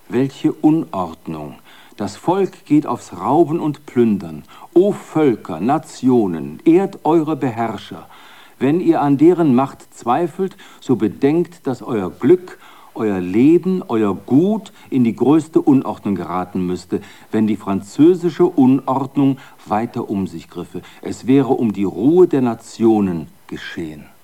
Welche Unordnung! Das Volk geht aufs Rauben und Plündern. O Völker, Nationen, ehrt eure Beherrscher. Wenn ihr an deren Macht zweifelt, so bedenkt, dass euer Glück, euer Leben, euer Gut in die größte Unordnung geraten müsste, wenn die französische Unordnung weiter um sich griffe. Es wäre um die Ruhe der Nationen geschehen.